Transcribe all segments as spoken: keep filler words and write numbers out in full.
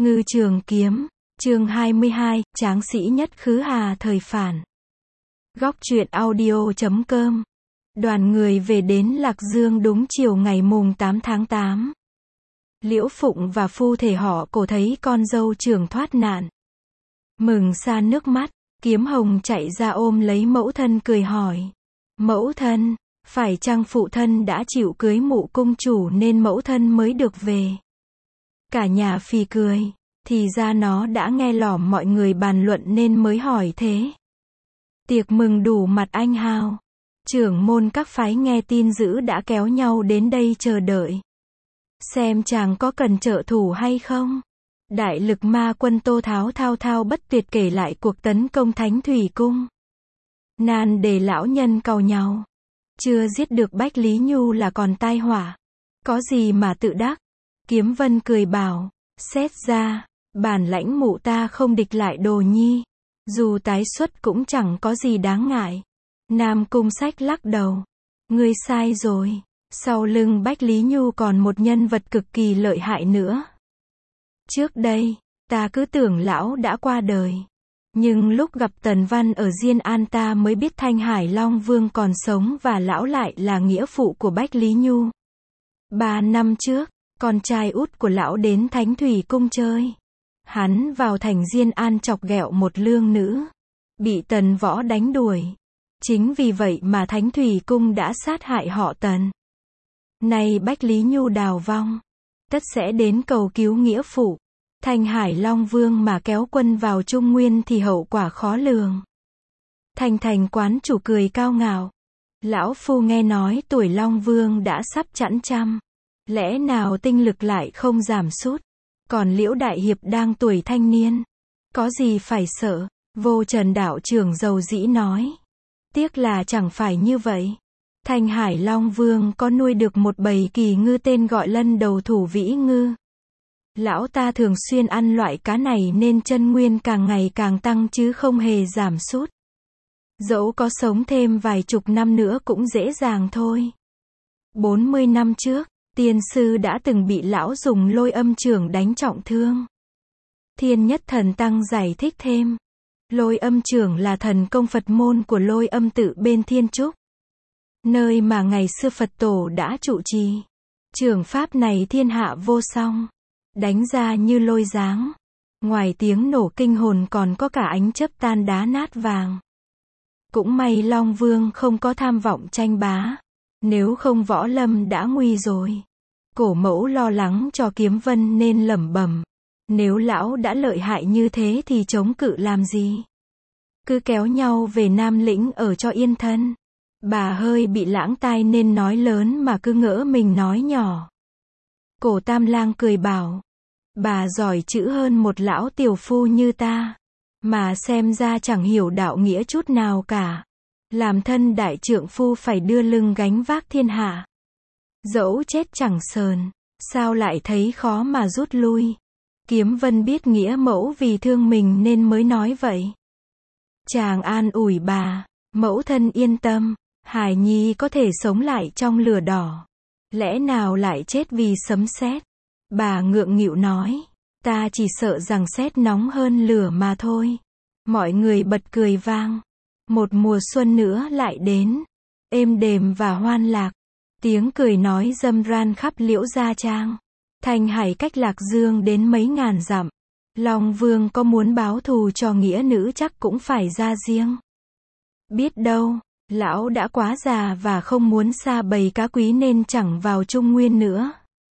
Ngư Trường Kiếm, chương hai mươi hai, tráng sĩ nhất khứ Hà thời phản. Góc truyện audio chấm com. Đoàn người về đến Lạc Dương đúng chiều ngày mùng tám tháng tám. Liễu Phụng và phu thể họ Cổ thấy con dâu trưởng thoát nạn. Mừng sa nước mắt, Kiếm Hồng chạy ra ôm lấy mẫu thân cười hỏi. Mẫu thân, phải chăng phụ thân đã chịu cưới mụ cung chủ nên mẫu thân mới được về? Cả nhà phì cười, thì ra nó đã nghe lỏm mọi người bàn luận nên mới hỏi thế. Tiệc mừng đủ mặt anh hào. Trưởng môn các phái nghe tin dữ đã kéo nhau đến đây chờ đợi. Xem chàng có cần trợ thủ hay không? Đại lực ma quân Tô Tháo thao thao bất tuyệt kể lại cuộc tấn công Thánh Thủy Cung. Nan để lão nhân càu nhau. Chưa giết được Bách Lý Nhu là còn tai họa. Có gì mà tự đắc? Kiếm Vân cười bảo, xét ra, bản lãnh mụ ta không địch lại Đồ Nhi. Dù tái xuất cũng chẳng có gì đáng ngại. Nam Cung Sách lắc đầu. Ngươi sai rồi. Sau lưng Bách Lý Nhu còn một nhân vật cực kỳ lợi hại nữa. Trước đây, ta cứ tưởng lão đã qua đời. Nhưng lúc gặp Tần Văn ở Diên An ta mới biết Thanh Hải Long Vương còn sống và lão lại là nghĩa phụ của Bách Lý Nhu. Ba năm trước, con trai út của lão đến Thánh Thủy Cung chơi. Hắn vào thành Diên An chọc ghẹo một lương nữ. Bị Tần Võ đánh đuổi. Chính vì vậy mà Thánh Thủy Cung đã sát hại họ Tần. Nay Bách Lý Nhu đào vong. Tất sẽ đến cầu cứu nghĩa phụ. Thanh Hải Long Vương mà kéo quân vào Trung Nguyên thì hậu quả khó lường. Thành thành quán chủ cười cao ngạo. Lão phu nghe nói tuổi Long Vương đã sắp chẵn trăm. Lẽ nào tinh lực lại không giảm sút? Còn Liễu Đại Hiệp đang tuổi thanh niên. Có gì phải sợ? Vô Trần đạo trưởng dầu dĩ nói. Tiếc là chẳng phải như vậy. Thanh Hải Long Vương có nuôi được một bầy kỳ ngư tên gọi Lân Đầu Thủ Vĩ Ngư. Lão ta thường xuyên ăn loại cá này nên chân nguyên càng ngày càng tăng chứ không hề giảm sút. Dẫu có sống thêm vài chục năm nữa cũng dễ dàng thôi. bốn mươi năm trước, tiên sư đã từng bị lão dùng Lôi Âm Chưởng đánh trọng thương. Thiên Nhất Thần Tăng giải thích thêm. Lôi Âm Chưởng là thần công Phật môn của Lôi Âm Tự bên Thiên Trúc. Nơi mà ngày xưa Phật Tổ đã trụ trì. Chưởng pháp này thiên hạ vô song. Đánh ra như lôi giáng. Ngoài tiếng nổ kinh hồn còn có cả ánh chớp tan đá nát vàng. Cũng may Long Vương không có tham vọng tranh bá. Nếu không Võ Lâm đã nguy rồi. Cổ mẫu lo lắng cho Kiếm Vân nên lẩm bẩm. Nếu lão đã lợi hại như thế thì chống cự làm gì? Cứ kéo nhau về Nam Lĩnh ở cho yên thân. Bà hơi bị lãng tai nên nói lớn mà cứ ngỡ mình nói nhỏ. Cổ Tam Lang cười bảo. Bà giỏi chữ hơn một lão tiểu phu như ta. Mà xem ra chẳng hiểu đạo nghĩa chút nào cả. Làm thân đại trượng phu phải đưa lưng gánh vác thiên hạ. Dẫu chết chẳng sờn. Sao lại thấy khó mà rút lui? Kiếm Vân biết nghĩa mẫu vì thương mình nên mới nói vậy. Chàng an ủi bà. Mẫu thân yên tâm. Hải Nhi có thể sống lại trong lửa đỏ. Lẽ nào lại chết vì sấm sét? Bà ngượng nghịu nói. Ta chỉ sợ rằng sét nóng hơn lửa mà thôi. Mọi người bật cười vang. Một mùa xuân nữa lại đến. Êm đềm và hoan lạc. Tiếng cười nói râm ran khắp Liễu Gia Trang. Thanh Hải cách Lạc Dương đến mấy ngàn dặm. Long Vương có muốn báo thù cho nghĩa nữ chắc cũng phải ra riêng. Biết đâu, lão đã quá già và không muốn xa bầy cá quý nên chẳng vào Trung Nguyên nữa.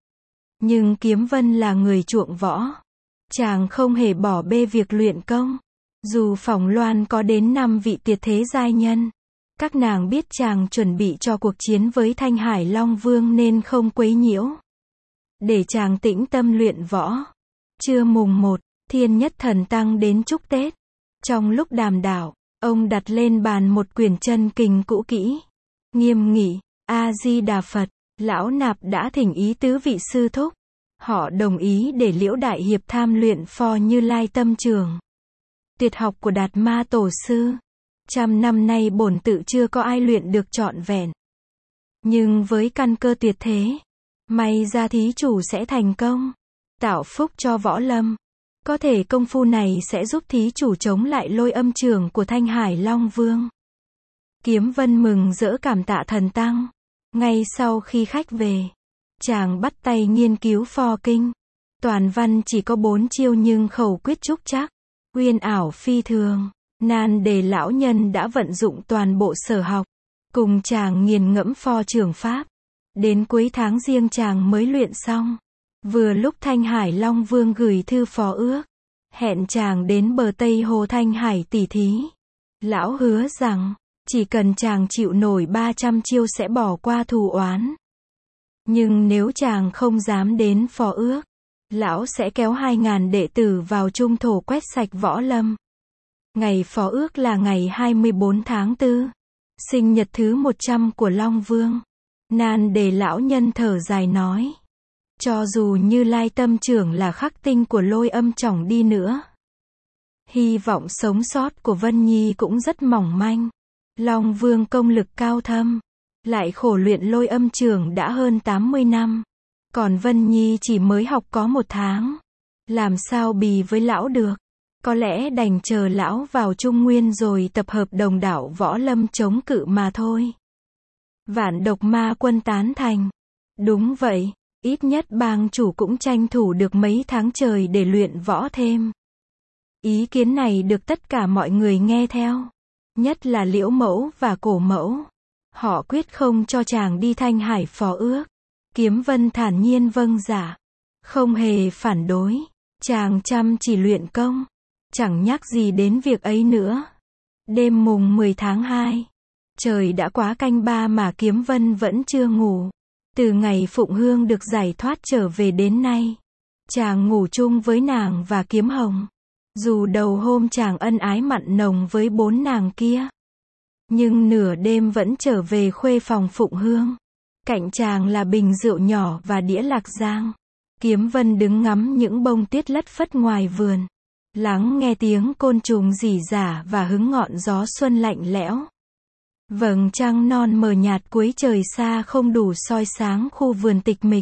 Nhưng Kiếm Vân là người chuộng võ. Chàng không hề bỏ bê việc luyện công. Dù Phỏng Loan có đến năm vị tuyệt thế giai nhân. Các nàng biết chàng chuẩn bị cho cuộc chiến với Thanh Hải Long Vương nên không quấy nhiễu. Để chàng tĩnh tâm luyện võ. Trưa mùng một, Thiên Nhất Thần Tăng đến chúc Tết. Trong lúc đàm đạo, ông đặt lên bàn một quyển chân kinh cũ kỹ. Nghiêm nghị, A-di-đà Phật, lão nạp đã thỉnh ý tứ vị sư thúc. Họ đồng ý để Liễu Đại Hiệp tham luyện Phò Như Lai Tâm Trường. Tuyệt học của Đạt Ma Tổ Sư. Trăm năm nay bổn tự chưa có ai luyện được trọn vẹn. Nhưng với căn cơ tuyệt thế, may ra thí chủ sẽ thành công. Tạo phúc cho Võ Lâm. Có thể công phu này sẽ giúp thí chủ chống lại lôi âm chưởng của Thanh Hải Long Vương. Kiếm Vân mừng rỡ cảm tạ thần tăng. Ngay sau khi khách về, chàng bắt tay nghiên cứu pho kinh. Toàn văn chỉ có bốn chiêu nhưng khẩu quyết trúc chắc, uyên ảo phi thường. Nan Đề lão nhân đã vận dụng toàn bộ sở học, cùng chàng nghiền ngẫm pho trường pháp. Đến cuối tháng Giêng chàng mới luyện xong. Vừa lúc Thanh Hải Long Vương gửi thư phó ước, hẹn chàng đến bờ Tây Hồ Thanh Hải tỉ thí. Lão hứa rằng, chỉ cần chàng chịu nổi ba trăm chiêu sẽ bỏ qua thù oán. Nhưng nếu chàng không dám đến phó ước, lão sẽ kéo hai ngàn đệ tử vào trung thổ quét sạch võ lâm. Ngày phó ước là ngày hai mươi bốn tháng tư, sinh nhật thứ một trăm của Long Vương. Nan Đề lão nhân thở dài nói, cho dù Như Lai tâm trưởng là khắc tinh của lôi âm chỏng đi nữa, hy vọng sống sót của Vân Nhi cũng rất mỏng manh. Long Vương công lực cao thâm, lại khổ luyện lôi âm chưởng đã hơn tám mươi năm, còn Vân Nhi chỉ mới học có một tháng. Làm sao bì với lão được? Có lẽ đành chờ lão vào Trung Nguyên rồi tập hợp đồng đảo võ lâm chống cự mà thôi. Vạn Độc Ma Quân tán thành. Đúng vậy, ít nhất bang chủ cũng tranh thủ được mấy tháng trời để luyện võ thêm. Ý kiến này được tất cả mọi người nghe theo, nhất là Liễu Mẫu và Cổ Mẫu. Họ quyết không cho chàng đi Thanh Hải phó ước. Kiếm Vân thản nhiên vâng dạ, không hề phản đối. Chàng chăm chỉ luyện công, chẳng nhắc gì đến việc ấy nữa. Đêm mùng mười tháng hai, trời đã quá canh ba mà Kiếm Vân vẫn chưa ngủ. Từ ngày Phụng Hương được giải thoát trở về đến nay, chàng ngủ chung với nàng và Kiếm Hồng. Dù đầu hôm chàng ân ái mặn nồng với bốn nàng kia, nhưng nửa đêm vẫn trở về khuê phòng Phụng Hương. Cạnh chàng là bình rượu nhỏ và đĩa lạc giang. Kiếm Vân đứng ngắm những bông tuyết lất phất ngoài vườn, lắng nghe tiếng côn trùng rỉ rả và hứng ngọn gió xuân lạnh lẽo. Vầng trăng non mờ nhạt cuối trời xa không đủ soi sáng khu vườn tịch mịch.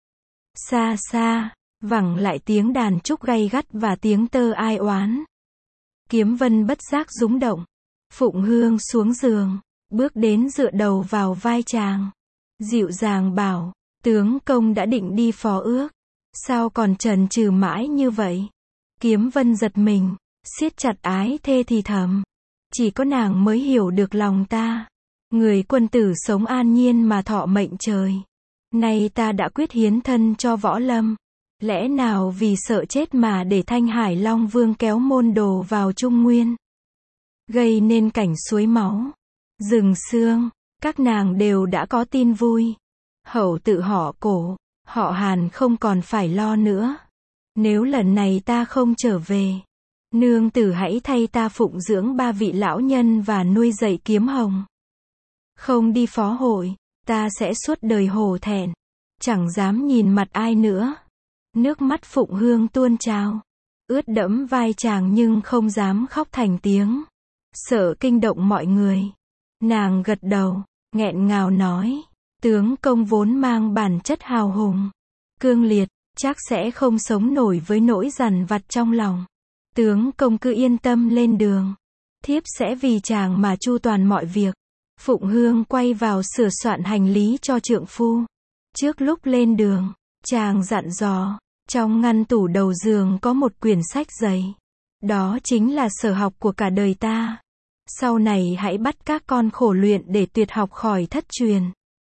Xa xa, vẳng lại tiếng đàn trúc gay gắt và tiếng tơ ai oán. Kiếm Vân bất giác rúng động. Phụng Hương xuống giường, bước đến dựa đầu vào vai chàng, dịu dàng bảo, tướng công đã định đi phó ước, sao còn chần chừ mãi như vậy? Kiếm Vân giật mình, siết chặt ái thê thì thầm, chỉ có nàng mới hiểu được lòng ta. Người quân tử sống an nhiên mà thọ mệnh trời. Nay ta đã quyết hiến thân cho võ lâm, lẽ nào vì sợ chết mà để Thanh Hải Long Vương kéo môn đồ vào Trung Nguyên, gây nên cảnh suối máu, rừng xương? Các nàng đều đã có tin vui. Hậu tự họ Cổ, họ Hàn không còn phải lo nữa. Nếu lần này ta không trở về, nương tử hãy thay ta phụng dưỡng ba vị lão nhân và nuôi dạy Kiếm Hồng. Không đi phó hội, ta sẽ suốt đời hổ thẹn, chẳng dám nhìn mặt ai nữa. Nước mắt Phụng Hương tuôn trào, ướt đẫm vai chàng nhưng không dám khóc thành tiếng, sợ kinh động mọi người. Nàng gật đầu, nghẹn ngào nói, tướng công vốn mang bản chất hào hùng, cương liệt, chắc sẽ không sống nổi với nỗi dằn vặt trong lòng. Tướng công cứ yên tâm lên đường, thiếp sẽ vì chàng mà chu toàn mọi việc. Phụng Hương quay vào sửa soạn hành lý cho trượng phu. Trước lúc lên đường, chàng dặn dò, trong ngăn tủ đầu giường có một quyển sách dày. Đó chính là sở học của cả đời ta. Sau này hãy bắt các con khổ luyện để tuyệt học khỏi thất truyền.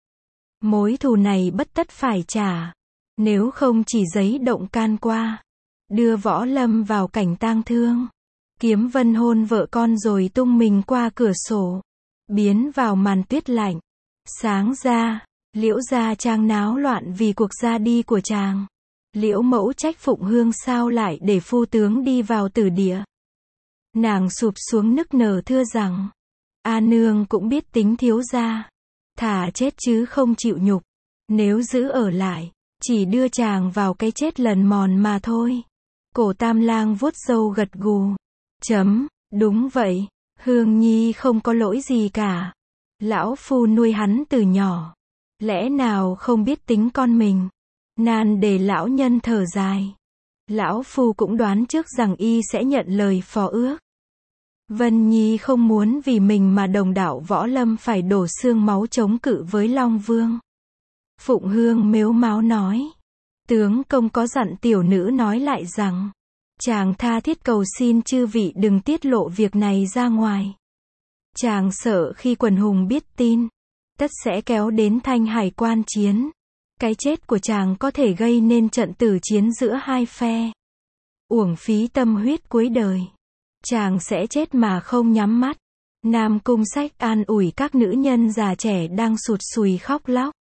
Mối thù này bất tất phải trả, nếu không chỉ giấy động can qua, đưa võ lâm vào cảnh tang thương. Kiếm Vân hôn vợ con rồi tung mình qua cửa sổ, biến vào màn tuyết lạnh. Sáng ra, Liễu gia trang náo loạn vì cuộc ra đi của chàng. Liễu Mẫu trách Phụng Hương sao lại để phu tướng đi vào tử địa. Nàng sụp xuống nức nở thưa rằng, A nương cũng biết tính thiếu gia, thà chết chứ không chịu nhục. Nếu giữ ở lại, chỉ đưa chàng vào cái chết lần mòn mà thôi. Cổ Tam Lang vuốt râu gật gù. Chấm, đúng vậy, Hương Nhi không có lỗi gì cả. Lão phu nuôi hắn từ nhỏ, lẽ nào không biết tính con mình. Nan Đề lão nhân thở dài. Lão Phu cũng đoán trước rằng y sẽ nhận lời phó ước. Vân Nhi không muốn vì mình mà đồng đạo võ lâm phải đổ xương máu chống cự với Long Vương. Phụng Hương mếu máo nói. Tướng công có dặn tiểu nữ nói lại rằng, chàng tha thiết cầu xin chư vị đừng tiết lộ việc này ra ngoài. Chàng sợ khi quần hùng biết tin, tất sẽ kéo đến Thanh Hải quan chiến. Cái chết của chàng có thể gây nên trận tử chiến giữa hai phe. Uổng phí tâm huyết cuối đời. Chàng sẽ chết mà không nhắm mắt. Nam Cung Sách an ủi các nữ nhân già trẻ đang sụt sùi khóc lóc.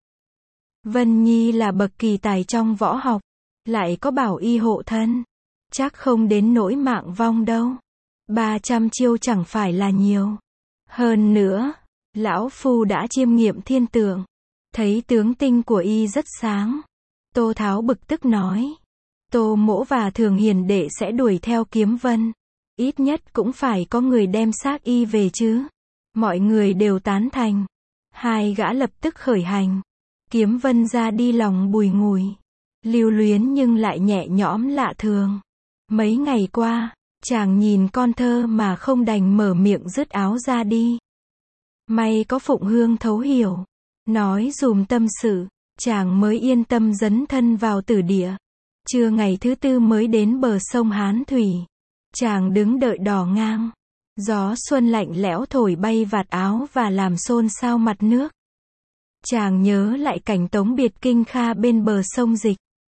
Vân Nhi là bậc kỳ tài trong võ học, lại có bảo y hộ thân, chắc không đến nỗi mạng vong đâu. ba trăm chiêu chẳng phải là nhiều. Hơn nữa, lão Phu đã chiêm nghiệm thiên tượng, thấy tướng tinh của y rất sáng. Tô Tháo bực tức nói. Tô Mỗ và Thường Hiền đệ sẽ đuổi theo Kiếm Vân. Ít nhất cũng phải có người đem xác y về chứ. Mọi người đều tán thành. Hai gã lập tức khởi hành. Kiếm Vân ra đi lòng bùi ngùi, lưu luyến nhưng lại nhẹ nhõm lạ thường. Mấy ngày qua, chàng nhìn con thơ mà không đành mở miệng dứt áo ra đi. May có Phụng Hương thấu hiểu, nói dùm tâm sự, chàng mới yên tâm dấn thân vào tử địa. Trưa ngày thứ tư mới đến bờ sông Hán Thủy. Chàng đứng đợi đò ngang. Gió xuân lạnh lẽo thổi bay vạt áo và làm xôn xao mặt nước. Chàng nhớ lại cảnh Tống biệt Kinh Kha bên bờ sông Dịch.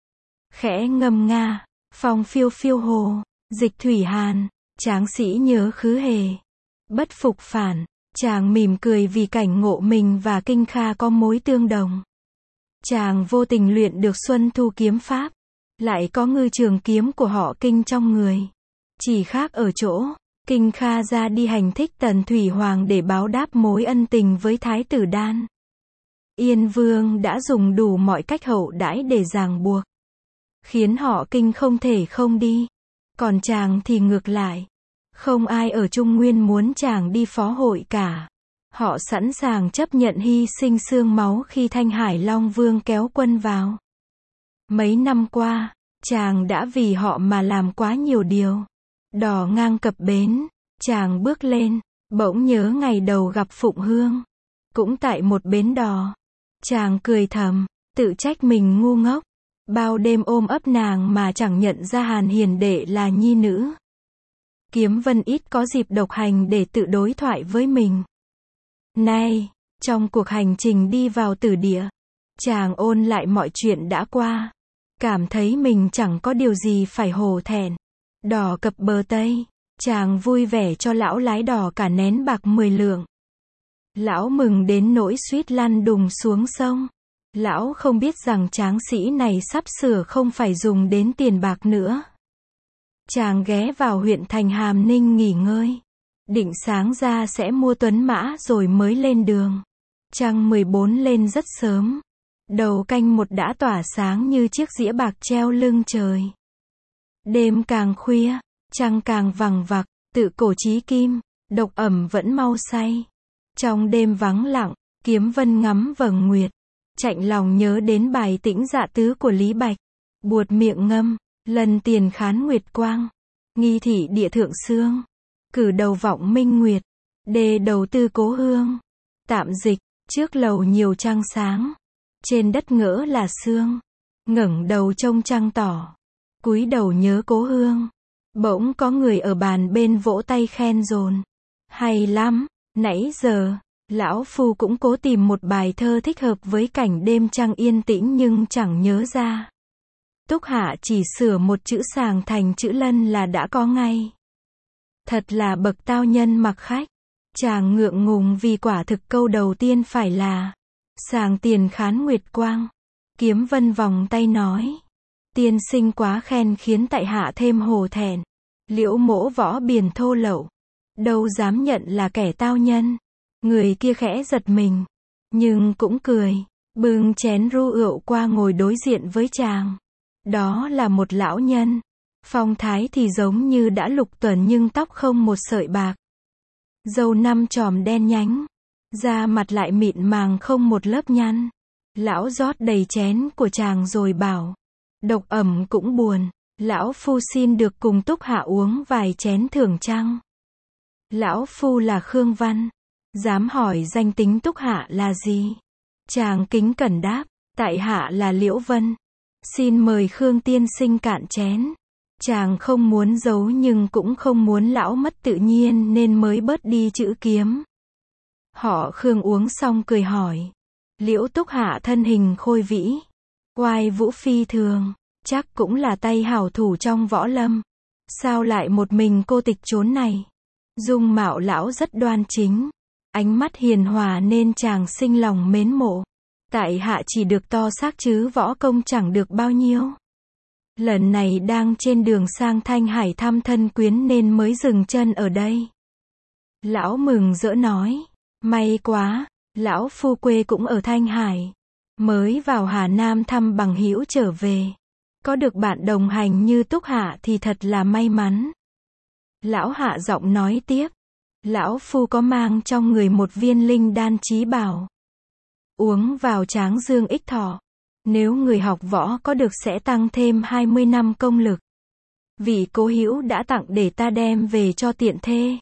Khẽ ngâm nga, phong phiêu phiêu hồ, dịch thủy hàn, tráng sĩ nhớ khứ hề. Bất phục phản, chàng mỉm cười vì cảnh ngộ mình và Kinh Kha có mối tương đồng. Chàng vô tình luyện được Xuân Thu kiếm pháp, lại có ngư trường kiếm của họ Kinh trong người. Chỉ khác ở chỗ, Kinh Kha ra đi hành thích Tần Thủy Hoàng để báo đáp mối ân tình với Thái tử Đan. Yên Vương đã dùng đủ mọi cách hậu đãi để ràng buộc, khiến họ Kinh không thể không đi. Còn chàng thì ngược lại, không ai ở Trung Nguyên muốn chàng đi phó hội cả. Họ sẵn sàng chấp nhận hy sinh xương máu khi Thanh Hải Long Vương kéo quân vào. Mấy năm qua, chàng đã vì họ mà làm quá nhiều điều. Đò ngang cập bến, chàng bước lên, bỗng nhớ ngày đầu gặp Phụng Hương. Cũng tại một bến đò, chàng cười thầm, tự trách mình ngu ngốc. Bao đêm ôm ấp nàng mà chẳng nhận ra Hàn Hiền đệ là nhi nữ. Kiếm Vân ít có dịp độc hành để tự đối thoại với mình. Nay, trong cuộc hành trình đi vào tử địa, chàng ôn lại mọi chuyện đã qua. Cảm thấy mình chẳng có điều gì phải hổ thẹn. Đò cập bờ Tây, chàng vui vẻ cho lão lái đò cả nén bạc mười lượng. Lão mừng đến nỗi suýt lăn đùng xuống sông. Lão không biết rằng tráng sĩ này sắp sửa không phải dùng đến tiền bạc nữa. Chàng ghé vào huyện thành Hàm Ninh nghỉ ngơi. Định sáng ra sẽ mua tuấn mã rồi mới lên đường. Trăng mười bốn lên rất sớm. Đầu canh một đã tỏa sáng như chiếc dĩa bạc treo lưng trời. Đêm càng khuya, trăng càng vằng vặc, tự cổ chí kim, độc ẩm vẫn mau say. Trong đêm vắng lặng, Kiếm Vân ngắm vầng nguyệt, chạnh lòng nhớ đến bài Tĩnh Dạ Tứ của Lý Bạch. Buột miệng ngâm, lần tiền khán nguyệt quang, nghi thị địa thượng xương, cử đầu vọng minh nguyệt, đề đầu tư cố hương. Tạm dịch, trước lầu nhiều trăng sáng, trên đất ngỡ là sương, ngẩng đầu trông trăng tỏ, cúi đầu nhớ cố hương. Bỗng có người ở bàn bên vỗ tay khen dồn. Hay lắm, nãy giờ, lão Phu cũng cố tìm một bài thơ thích hợp với cảnh đêm trăng yên tĩnh nhưng chẳng nhớ ra. Túc Hạ chỉ sửa một chữ sàng thành chữ lân là đã có ngay. Thật là bậc tao nhân mặc khách. Chàng ngượng ngùng vì quả thực câu đầu tiên phải là sàng tiền khán nguyệt quang. Kiếm Vân vòng tay nói. Tiên sinh quá khen khiến tại hạ thêm hổ thẹn. Liễu mỗ võ biền thô lậu, đâu dám nhận là kẻ tao nhân. Người kia khẽ giật mình, nhưng cũng cười, bưng chén ru rượu qua ngồi đối diện với chàng. Đó là một lão nhân, phong thái thì giống như đã lục tuần nhưng tóc không một sợi bạc. Râu năm chòm đen nhánh, da mặt lại mịn màng không một lớp nhăn. Lão rót đầy chén của chàng rồi bảo, độc ẩm cũng buồn, Lão phu xin được cùng Túc Hạ uống vài chén thưởng chăng? Lão phu là Khương Văn. Dám hỏi danh tính Túc Hạ là gì? Chàng kính cẩn đáp, tại hạ là Liễu Vân. Xin mời Khương tiên sinh cạn chén. Chàng không muốn giấu nhưng cũng không muốn lão mất tự nhiên nên mới bớt đi chữ kiếm. Họ Khương uống xong cười hỏi. Liễu Túc Hạ thân hình khôi vĩ, oai vũ phi thường, chắc cũng là tay hảo thủ trong võ lâm. Sao lại một mình cô tịch trốn này? Dung mạo lão rất đoan chính, ánh mắt hiền hòa nên chàng sinh lòng mến mộ. Tại hạ chỉ được to xác chứ võ công chẳng được bao nhiêu. Lần này đang trên đường sang Thanh Hải thăm thân quyến nên mới dừng chân ở đây. Lão mừng rỡ nói, may quá, lão phu quê cũng ở Thanh Hải. Mới vào Hà Nam thăm bằng hữu trở về. Có được bạn đồng hành như Túc Hạ thì thật là may mắn. Lão hạ giọng nói tiếp. Lão phu có mang trong người một viên linh đan trí bảo. Uống vào tráng dương ích thọ. Nếu người học võ có được sẽ tăng thêm hai mươi năm công lực. Vị cố hữu đã tặng để ta đem về cho tiện thê.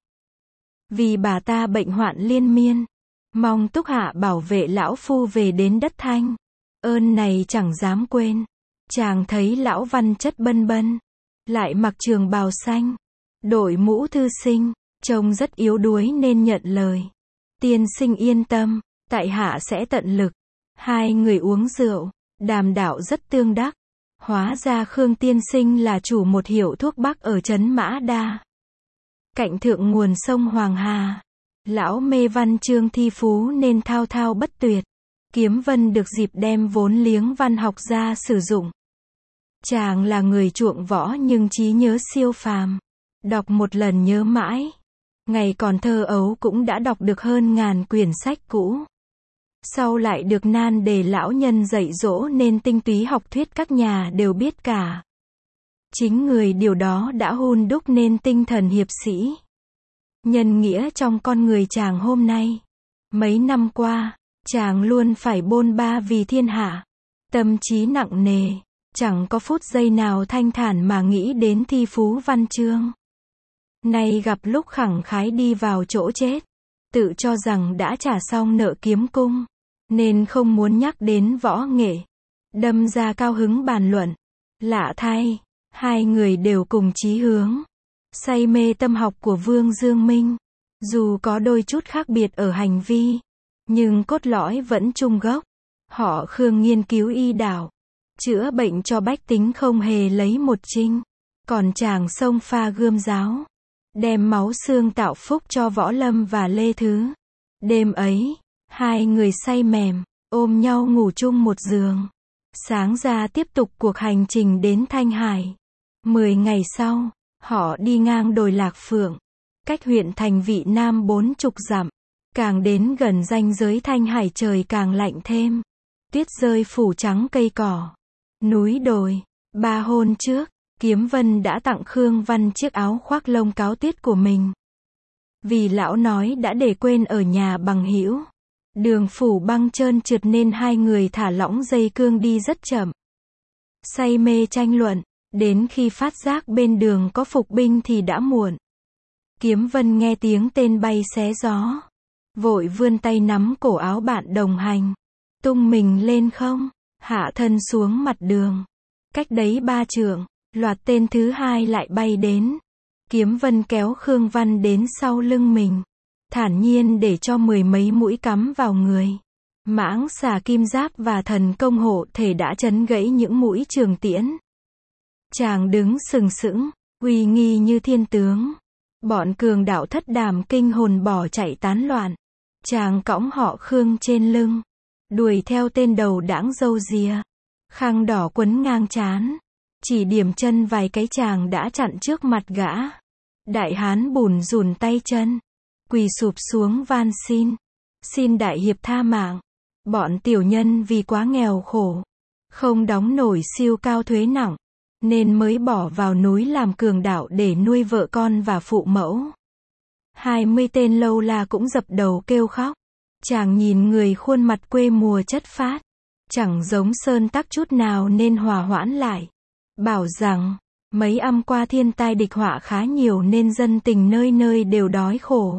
Vì bà ta bệnh hoạn liên miên. Mong Túc Hạ bảo vệ lão phu về đến đất Thanh. Ơn này chẳng dám quên. Chàng thấy lão Văn chất bân bân. Lại mặc trường bào xanh. Đội mũ thư sinh. Trông rất yếu đuối nên nhận lời. Tiên sinh yên tâm. Tại hạ sẽ tận lực. Hai người uống rượu. Đàm đạo rất tương đắc. Hóa ra Khương tiên sinh là chủ một hiệu thuốc bắc ở trấn Mã Đa. Cạnh thượng nguồn sông Hoàng Hà. Lão mê văn chương thi phú nên thao thao bất tuyệt. Kiếm Vân được dịp đem vốn liếng văn học ra sử dụng. Chàng là người chuộng võ nhưng trí nhớ siêu phàm. Đọc một lần nhớ mãi. Ngày còn thơ ấu cũng đã đọc được hơn ngàn quyển sách cũ. Sau lại được nan đề lão nhân dạy dỗ nên tinh túy học thuyết các nhà đều biết cả. Chính người điều đó đã hun đúc nên tinh thần hiệp sĩ. Nhân nghĩa trong con người chàng hôm nay. Mấy năm qua, chàng luôn phải bôn ba vì thiên hạ. Tâm trí nặng nề, chẳng có phút giây nào thanh thản mà nghĩ đến thi phú văn chương. Nay gặp lúc khẳng khái đi vào chỗ chết, tự cho rằng đã trả xong nợ kiếm cung, nên không muốn nhắc đến võ nghệ. Đâm ra cao hứng bàn luận. Lạ thay, hai người đều cùng chí hướng. Say mê tâm học của Vương Dương Minh. Dù có đôi chút khác biệt ở hành vi, nhưng cốt lõi vẫn chung gốc. Họ Khương nghiên cứu y đạo, chữa bệnh cho bách tính không hề lấy một trinh. Còn chàng xông pha gươm giáo, đem máu xương tạo phúc cho Võ Lâm và Lê Thứ. Đêm ấy, hai người say mềm, ôm nhau ngủ chung một giường. Sáng ra tiếp tục cuộc hành trình đến Thanh Hải. Mười ngày sau, họ đi ngang đồi Lạc Phượng, cách huyện thành Vị Nam bốn chục dặm. Càng đến gần ranh giới Thanh Hải trời càng lạnh thêm. Tuyết rơi phủ trắng cây cỏ, núi đồi. Ba hôm trước, Kiếm Vân đã tặng Khương Văn chiếc áo khoác lông cáo tuyết của mình. Vì lão nói đã để quên ở nhà bằng hữu. Đường phủ băng trơn trượt nên hai người thả lỏng dây cương đi rất chậm. Say mê tranh luận, đến khi phát giác bên đường có phục binh thì đã muộn. Kiếm Vân nghe tiếng tên bay xé gió, vội vươn tay nắm cổ áo bạn đồng hành, tung mình lên không, hạ thân xuống mặt đường. Cách đấy ba trượng, loạt tên thứ hai lại bay đến. Kiếm Vân kéo Khương Văn đến sau lưng mình, thản nhiên để cho mười mấy mũi cắm vào người. Mãng xà kim giáp và thần công hộ thể đã chấn gãy những mũi trường tiễn. Chàng đứng sừng sững, uy nghi như thiên tướng. Bọn cường đạo thất đàm kinh hồn bỏ chạy tán loạn. Chàng cõng họ Khương trên lưng, đuổi theo tên đầu đãng râu ria, khăn đỏ quấn ngang trán. Chỉ điểm chân vài cái chàng đã chặn trước mặt gã. Đại hán bùn rùn tay chân, quỳ sụp xuống van xin. Xin đại hiệp tha mạng. Bọn tiểu nhân vì quá nghèo khổ, không đóng nổi siêu cao thuế nặng, nên mới bỏ vào núi làm cường đạo để nuôi vợ con và phụ mẫu. Hai mươi tên lâu la cũng dập đầu kêu khóc. Chàng nhìn người khuôn mặt quê mùa chất phác, chẳng giống sơn tắc chút nào nên hòa hoãn lại. Bảo rằng, Mấy năm qua thiên tai địch họa khá nhiều nên dân tình nơi nơi đều đói khổ.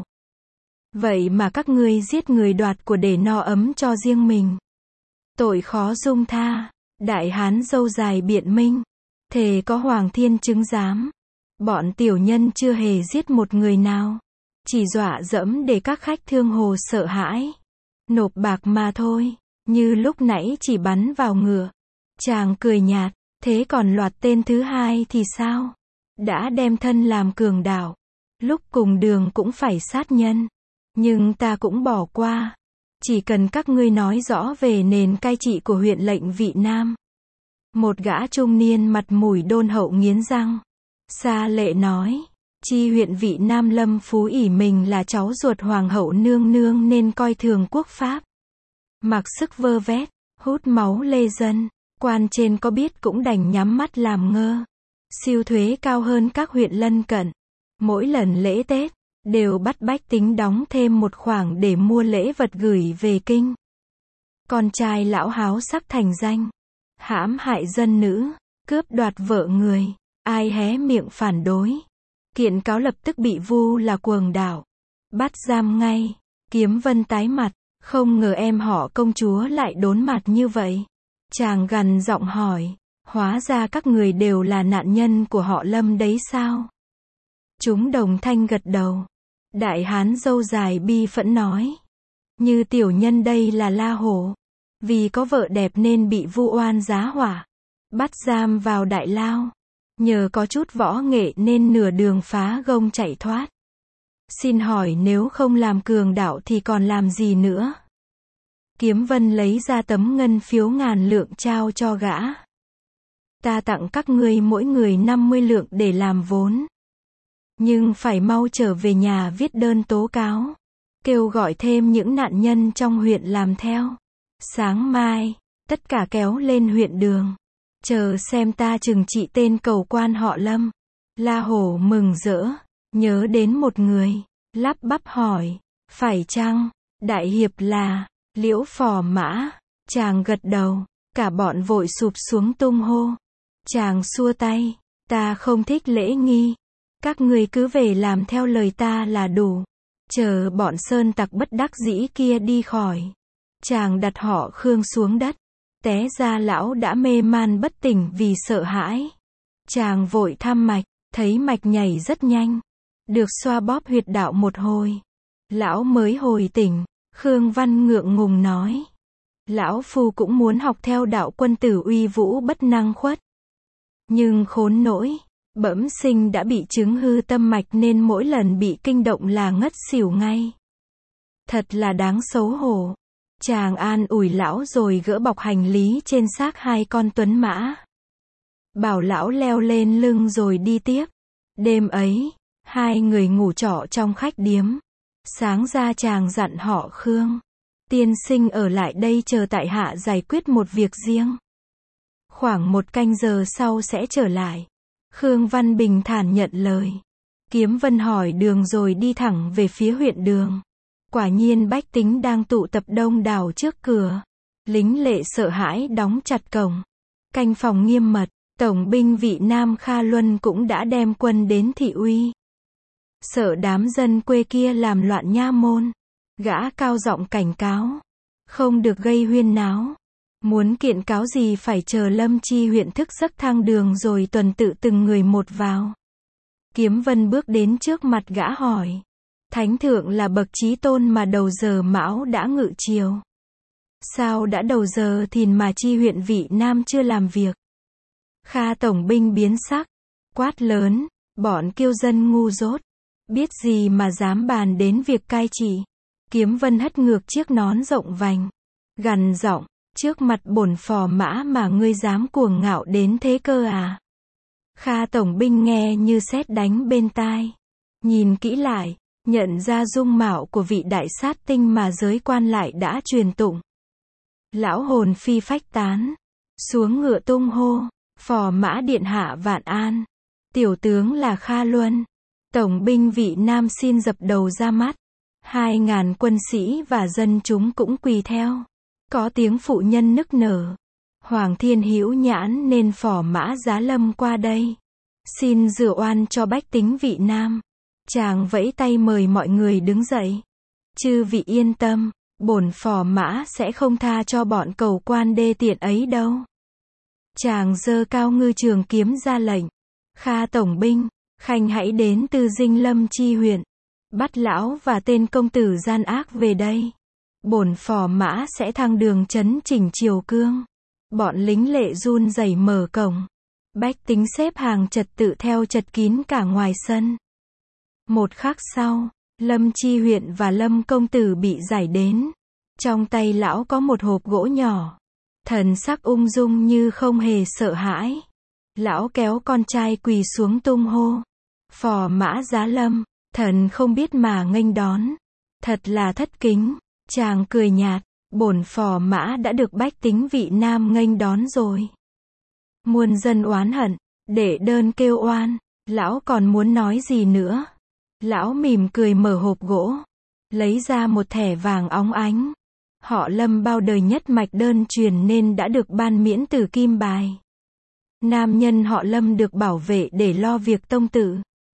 Vậy mà các ngươi giết người đoạt của để no ấm cho riêng mình. Tội khó dung tha. Đại hán râu dài biện minh. Thề có hoàng thiên chứng giám. Bọn tiểu nhân chưa hề giết một người nào. Chỉ dọa dẫm để các khách thương hồ sợ hãi. Nộp bạc mà thôi. Như lúc nãy chỉ bắn vào ngựa. Chàng cười nhạt. Thế còn loạt tên thứ hai thì sao? Đã đem thân làm cường đạo. Lúc cùng đường cũng phải sát nhân. Nhưng ta cũng bỏ qua. Chỉ cần các ngươi nói rõ về nền cai trị của huyện lệnh Vị Nam. Một gã trung niên mặt mũi đôn hậu nghiến răng. Sa Lệ nói. Chi huyện Vị Nam Lâm Phú ỷ mình là cháu ruột hoàng hậu nương nương nên coi thường quốc pháp. Mặc sức vơ vét, hút máu lê dân. Quan trên có biết cũng đành nhắm mắt làm ngơ. Siêu thuế cao hơn các huyện lân cận. Mỗi lần lễ Tết, đều bắt bách tính đóng thêm một khoản để mua lễ vật gửi về kinh. Con trai lão háo sắc thành danh. Hãm hại dân nữ, cướp đoạt vợ người. Ai hé miệng phản đối. Kiện cáo lập tức bị vu là cuồng đạo. Bắt giam ngay. Kiếm Vân tái mặt. Không ngờ em họ công chúa lại đốn mặt như vậy. Chàng gằn giọng hỏi. Hóa ra các người đều là nạn nhân của họ Lâm đấy sao? Chúng đồng thanh gật đầu. Đại hán râu dài bi phẫn nói. Như tiểu nhân đây là La Hổ. Vì có vợ đẹp nên bị vu oan giá hỏa. Bắt giam vào đại lao. Nhờ có chút võ nghệ nên nửa đường phá gông chạy thoát. Xin hỏi nếu không làm cường đạo thì còn làm gì nữa? Kiếm Vân lấy ra tấm ngân phiếu ngàn lượng trao cho gã. Ta tặng các ngươi mỗi người năm mươi lượng để làm vốn. Nhưng phải mau trở về nhà viết đơn tố cáo. Kêu gọi thêm những nạn nhân trong huyện làm theo. Sáng mai, tất cả kéo lên huyện đường. Chờ xem ta trừng trị tên cầu quan họ Lâm. La Hổ mừng rỡ. Nhớ đến một người. Lắp bắp hỏi. Phải chăng, đại hiệp là Liễu Phò Mã? Chàng gật đầu. Cả bọn vội sụp xuống tung hô. Chàng xua tay. Ta không thích lễ nghi. Các ngươi cứ về làm theo lời ta là đủ. Chờ bọn sơn tặc bất đắc dĩ kia đi khỏi. Chàng đặt họ Khương xuống đất. Té ra lão đã mê man bất tỉnh vì sợ hãi. Chàng vội thăm mạch. Thấy mạch nhảy rất nhanh. Được xoa bóp huyệt đạo một hồi. Lão mới hồi tỉnh. Khương Văn ngượng ngùng nói. Lão phu cũng muốn học theo đạo quân tử uy vũ bất năng khuất. Nhưng khốn nỗi. Bẩm sinh đã bị chứng hư tâm mạch nên mỗi lần bị kinh động là ngất xỉu ngay. Thật là đáng xấu hổ. Chàng an ủi lão rồi gỡ bọc hành lý trên xác hai con tuấn mã. Bảo lão leo lên lưng rồi đi tiếp. Đêm ấy, hai người ngủ trọ trong khách điếm. Sáng ra chàng dặn họ Khương. Tiên sinh ở lại đây chờ tại hạ giải quyết một việc riêng. Khoảng một canh giờ sau sẽ trở lại. Khương Văn bình thản nhận lời. Kiếm Vân hỏi đường rồi đi thẳng về phía huyện đường. Quả nhiên bách tính đang tụ tập đông đảo trước cửa. Lính lệ sợ hãi đóng chặt cổng. Canh phòng nghiêm mật. Tổng binh Vị Nam Kha Luân cũng đã đem quân đến thị uy. Sợ đám dân quê kia làm loạn nha môn. Gã cao giọng cảnh cáo. Không được gây huyên náo. Muốn kiện cáo gì phải chờ Lâm Chi huyện thức giấc thang đường rồi tuần tự từng người một vào. Kiếm Vân bước đến trước mặt gã hỏi. Thánh thượng là bậc chí tôn mà đầu giờ mão đã ngự triều. Sao đã đầu giờ thìn mà Chi huyện Vị Nam chưa làm việc? Kha tổng binh biến sắc. Quát lớn. Bọn kiêu dân ngu dốt. Biết gì mà dám bàn đến việc cai trị. Kiếm Vân hất ngược chiếc nón rộng vành. Gằn giọng. Trước mặt bổn phò mã mà ngươi dám cuồng ngạo đến thế cơ à? Kha tổng binh nghe như sét đánh bên tai. Nhìn kỹ lại, nhận ra dung mạo của vị đại sát tinh mà giới quan lại đã truyền tụng. Lão hồn phi phách tán. Xuống ngựa tung hô. Phò mã điện hạ vạn an. Tiểu tướng là Kha Luân. Tổng binh Vị Nam xin dập đầu ra mắt. Hai ngàn quân sĩ và dân chúng cũng quỳ theo. Có tiếng phụ nhân nức nở. Hoàng thiên hữu nhãn nên phò mã giá lâm qua đây. xin rửa oan cho bách tính vị Nam. Chàng vẫy tay mời mọi người đứng dậy. Chư vị yên tâm, bổn phò mã sẽ không tha cho bọn cầu quan đê tiện ấy đâu. Chàng giơ cao ngư trường kiếm ra lệnh. Kha tổng binh, khanh hãy đến từ Dinh Lâm Chi huyện. Bắt lão và tên công tử gian ác về đây. Bổn phò mã sẽ thăng đường chấn chỉnh triều cương. Bọn lính lệ run rẩy mở cổng. Bách tính xếp hàng trật tự theo chật kín cả ngoài sân. Một khắc sau, Lâm Chi huyện và Lâm công tử bị giải đến. Trong tay lão có một hộp gỗ nhỏ. Thần sắc ung dung như không hề sợ hãi. Lão kéo con trai quỳ xuống tung hô. Phò mã giá Lâm, thần không biết mà nghênh đón. Thật là thất kính. Chàng cười nhạt, bổn phò mã đã được bách tính vị Nam nghênh đón rồi. Muôn dân oán hận, để đơn kêu oan. Lão còn muốn nói gì nữa? Lão mỉm cười mở hộp gỗ, lấy ra một thẻ vàng óng ánh. Họ Lâm bao đời nhất mạch đơn truyền nên đã được ban miễn tử kim bài. Nam nhân họ Lâm được bảo vệ để lo việc tông tự.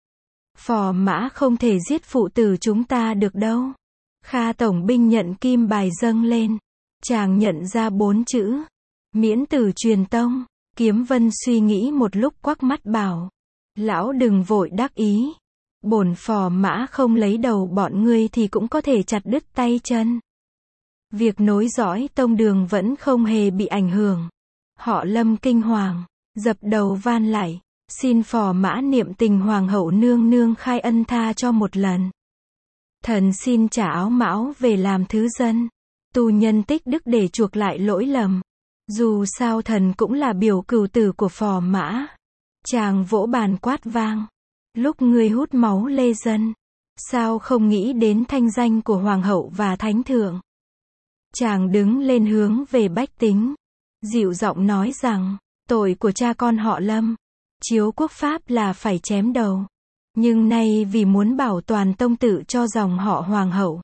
Phò mã không thể giết phụ tử chúng ta được đâu. Kha tổng binh nhận kim bài dâng lên. Chàng nhận ra bốn chữ. Miễn tử truyền tông. Kiếm Vân suy nghĩ một lúc quắc mắt bảo. Lão đừng vội đắc ý. Bổn phò mã không lấy đầu bọn ngươi thì cũng có thể chặt đứt tay chân. Việc nối dõi tông đường vẫn không hề bị ảnh hưởng. Họ Lâm kinh hoàng, dập đầu van lạy, xin phò mã niệm tình hoàng hậu nương nương khai ân tha cho một lần. Thần xin trả áo mão về làm thứ dân, tu nhân tích đức để chuộc lại lỗi lầm. Dù sao thần cũng là biểu cửu tử của phò mã. Chàng vỗ bàn quát vang. Lúc ngươi hút máu lê dân, sao không nghĩ đến thanh danh của hoàng hậu và thánh thượng? Chàng đứng lên hướng về bách tính, dịu giọng nói rằng, tội của cha con họ Lâm, chiếu quốc pháp là phải chém đầu. Nhưng nay vì muốn bảo toàn tông tự cho dòng họ hoàng hậu,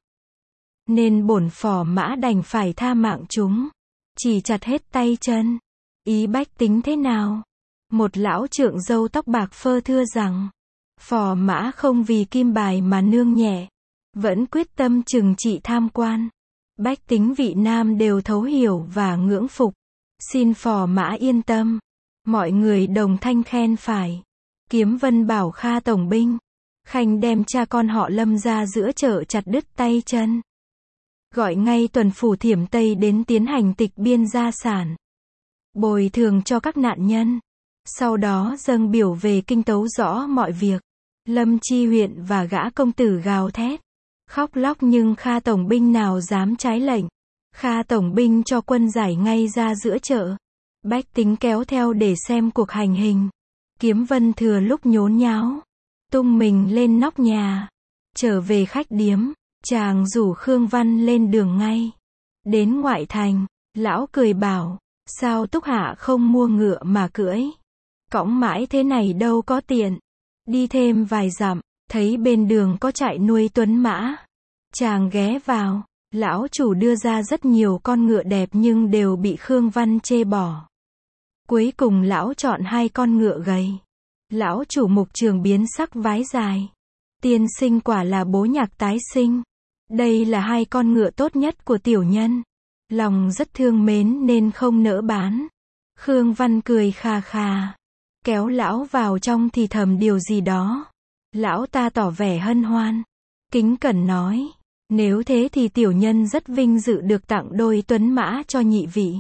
nên bổn phò mã đành phải tha mạng chúng, chỉ chặt hết tay chân. Ý bách tính thế nào? Một lão trượng râu tóc bạc phơ thưa rằng, phò mã không vì kim bài mà nương nhẹ, vẫn quyết tâm trừng trị tham quan. Bách tính vị Nam đều thấu hiểu và ngưỡng phục. Xin phò mã yên tâm. Mọi người đồng thanh khen phải. Kiếm Vân bảo Kha tổng binh, khanh đem cha con họ Lâm ra giữa chợ chặt đứt tay chân. Gọi ngay tuần phủ Thiểm Tây đến tiến hành tịch biên gia sản, bồi thường cho các nạn nhân. Sau đó dâng biểu về kinh tấu rõ mọi việc. Lâm Chi huyện và gã công tử gào thét, khóc lóc nhưng Kha tổng binh nào dám trái lệnh. Kha tổng binh cho quân giải ngay ra giữa chợ. Bách tính kéo theo để xem cuộc hành hình. Kiếm Vân thừa lúc nhốn nháo, tung mình lên nóc nhà. Trở về khách điếm, chàng rủ Khương Văn lên đường ngay. Đến ngoại thành, lão cười bảo, sao Túc Hạ không mua ngựa mà cưỡi? Cõng mãi thế này đâu có tiện. Đi thêm vài dặm, thấy bên đường có trại nuôi tuấn mã. Chàng ghé vào, lão chủ đưa ra rất nhiều con ngựa đẹp nhưng đều bị Khương Văn chê bỏ. Cuối cùng lão chọn hai con ngựa gầy. Lão chủ Mục Trường biến sắc vái dài. Tiên sinh quả là bố nhạc tái sinh. Đây là hai con ngựa tốt nhất của tiểu nhân. Lòng rất thương mến nên không nỡ bán. Khương Văn cười khà khà, kéo lão vào trong thì thầm điều gì đó. Lão ta tỏ vẻ hân hoan, kính cẩn nói, nếu thế thì tiểu nhân rất vinh dự được tặng đôi tuấn mã cho nhị vị.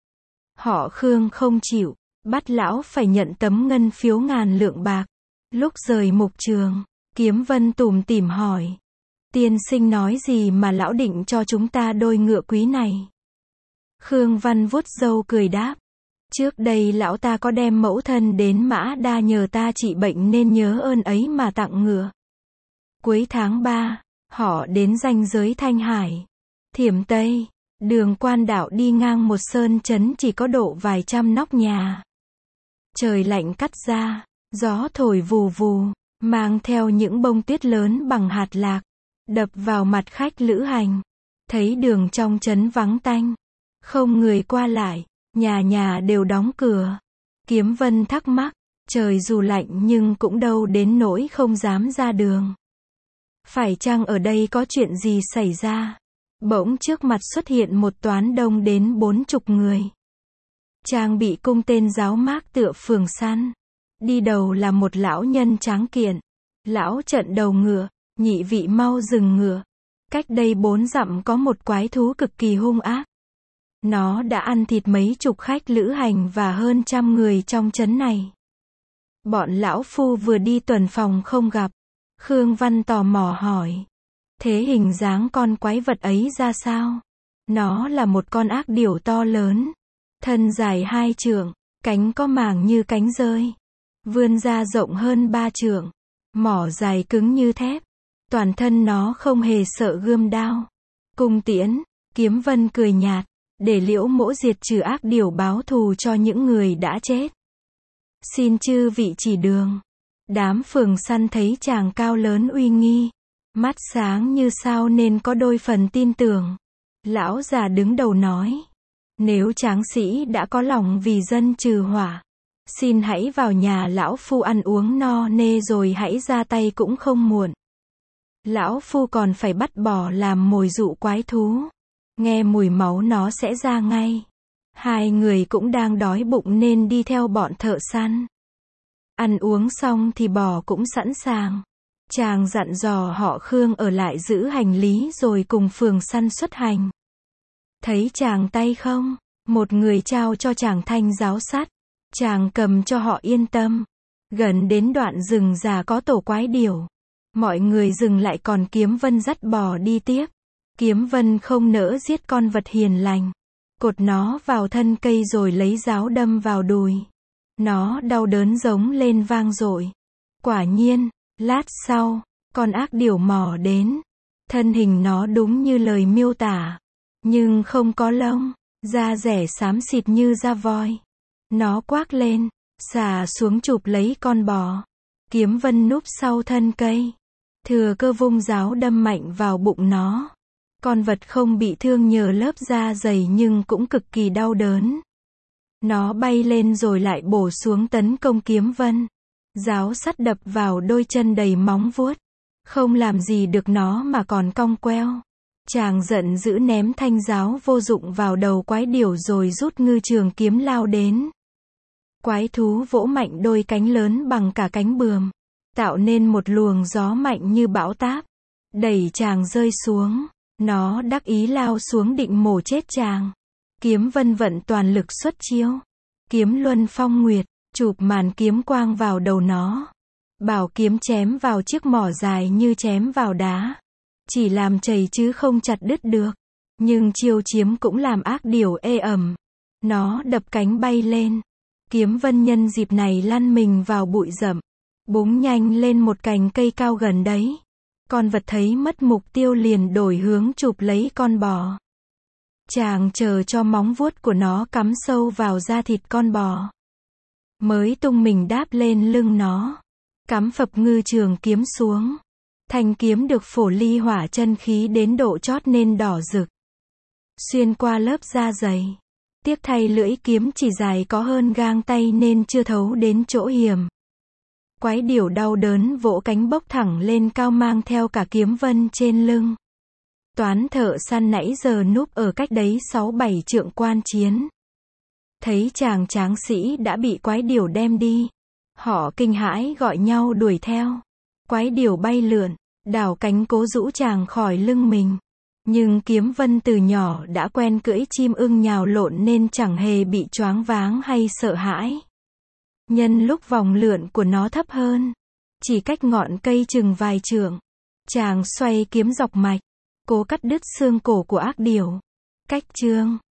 Họ Khương không chịu, bắt lão phải nhận tấm ngân phiếu ngàn lượng bạc. Lúc rời Mục Trường, Kiếm Vân tủm tỉm hỏi, tiên sinh nói gì mà lão định cho chúng ta đôi ngựa quý này? Khương Văn vuốt râu cười đáp, trước đây lão ta có đem mẫu thân đến Mã Đa nhờ ta trị bệnh nên nhớ ơn ấy mà tặng ngựa. Cuối tháng ba, họ đến ranh giới Thanh Hải, Thiểm Tây, đường quan đạo đi ngang một sơn trấn chỉ có độ vài trăm nóc nhà. Trời lạnh cắt da, gió thổi vù vù, mang theo những bông tuyết lớn bằng hạt lạc, đập vào mặt khách lữ hành. Thấy đường trong trấn vắng tanh, không người qua lại, nhà nhà đều đóng cửa. Kiếm Vân thắc mắc, Trời dù lạnh nhưng cũng đâu đến nỗi không dám ra đường. Phải chăng ở đây có chuyện gì xảy ra? Bỗng trước mặt xuất hiện một toán đông đến bốn chục người. Trang bị cung tên giáo mác tựa phường săn. Đi đầu là một lão nhân tráng kiện. Lão trận đầu ngựa, nhị vị mau dừng ngựa. Cách đây bốn dặm có một quái thú cực kỳ hung ác. Nó đã ăn thịt mấy chục khách lữ hành và hơn trăm người trong trấn này. Bọn lão phu vừa đi tuần phòng không gặp. Khương Văn tò mò hỏi. Thế hình dáng con quái vật ấy ra sao? Nó là một con ác điểu to lớn. Thân dài hai trượng, cánh có màng như cánh dơi. Vươn ra rộng hơn ba trượng. Mỏ dài cứng như thép. Toàn thân nó không hề sợ gươm đao. Cung tiễn, Kiếm Vân cười nhạt. Để Liễu Mỗ diệt trừ ác điểu báo thù cho những người đã chết. Xin chư vị chỉ đường. Đám phường săn thấy chàng cao lớn uy nghi. Mắt sáng như sao nên có đôi phần tin tưởng. Lão già đứng đầu nói. Nếu tráng sĩ đã có lòng vì dân trừ hỏa. Xin hãy vào nhà lão phu ăn uống no nê rồi hãy ra tay cũng không muộn. Lão phu còn phải bắt bỏ làm mồi dụ quái thú. Nghe mùi máu nó sẽ ra ngay. Hai người cũng đang đói bụng nên đi theo bọn thợ săn. Ăn uống xong thì bò cũng sẵn sàng. Chàng dặn dò họ Khương ở lại giữ hành lý rồi cùng phường săn xuất hành. Thấy chàng tay không? Một người trao cho chàng thanh giáo sắt. Chàng cầm cho họ yên tâm. Gần đến đoạn rừng già có tổ quái điểu. Mọi người dừng lại còn Kiếm Vân dắt bò đi tiếp. Kiếm Vân không nỡ giết con vật hiền lành. Cột nó vào thân cây rồi lấy giáo đâm vào đùi. Nó đau đớn giống lên vang dội. Quả nhiên, lát sau, con ác điểu mò đến. Thân hình nó đúng như lời miêu tả. Nhưng không có lông, da rẻ xám xịt như da voi. Nó quác lên, xà xuống chụp lấy con bò. Kiếm Vân núp sau thân cây. Thừa cơ vung giáo đâm mạnh vào bụng nó. Con vật không bị thương nhờ lớp da dày nhưng cũng cực kỳ đau đớn. Nó bay lên rồi lại bổ xuống tấn công Kiếm Vân. Giáo sắt đập vào đôi chân đầy móng vuốt. Không làm gì được nó mà còn cong queo. Chàng giận dữ ném thanh giáo vô dụng vào đầu quái điểu rồi rút ngư trường kiếm lao đến. Quái thú vỗ mạnh đôi cánh lớn bằng cả cánh bườm. Tạo nên một luồng gió mạnh như bão táp. Đẩy chàng rơi xuống. Nó đắc ý lao xuống định mổ chết chàng. Kiếm Vân vận toàn lực xuất chiêu. Kiếm luân phong nguyệt, chụp màn kiếm quang vào đầu nó. Bảo kiếm chém vào chiếc mỏ dài như chém vào đá. Chỉ làm chảy chứ không chặt đứt được. Nhưng chiêu chiếm cũng làm ác điểu ê ẩm. Nó đập cánh bay lên. Kiếm Vân nhân dịp này lăn mình vào bụi rậm. Búng nhanh lên một cành cây cao gần đấy. Con vật thấy mất mục tiêu liền đổi hướng chụp lấy con bò. Chàng chờ cho móng vuốt của nó cắm sâu vào da thịt con bò. Mới tung mình đáp lên lưng nó. Cắm phập ngư trường kiếm xuống. Thanh kiếm được phổ ly hỏa chân khí đến độ chót nên đỏ rực. Xuyên qua lớp da dày. Tiếc thay lưỡi kiếm chỉ dài có hơn gang tay nên chưa thấu đến chỗ hiểm. Quái điểu đau đớn vỗ cánh bốc thẳng lên cao mang theo cả Kiếm Vân trên lưng. Toán thợ săn nãy giờ núp ở cách đấy sáu bảy trượng quan chiến. Thấy chàng tráng sĩ đã bị quái điểu đem đi. Họ kinh hãi gọi nhau đuổi theo. Quái điểu bay lượn, đảo cánh cố rũ chàng khỏi lưng mình. Nhưng Kiếm Vân từ nhỏ đã quen cưỡi chim ưng nhào lộn nên chẳng hề bị choáng váng hay sợ hãi. Nhân lúc vòng lượn của nó thấp hơn, chỉ cách ngọn cây chừng vài trượng, chàng xoay kiếm dọc mạch, cố cắt đứt xương cổ của ác điểu. Cách chương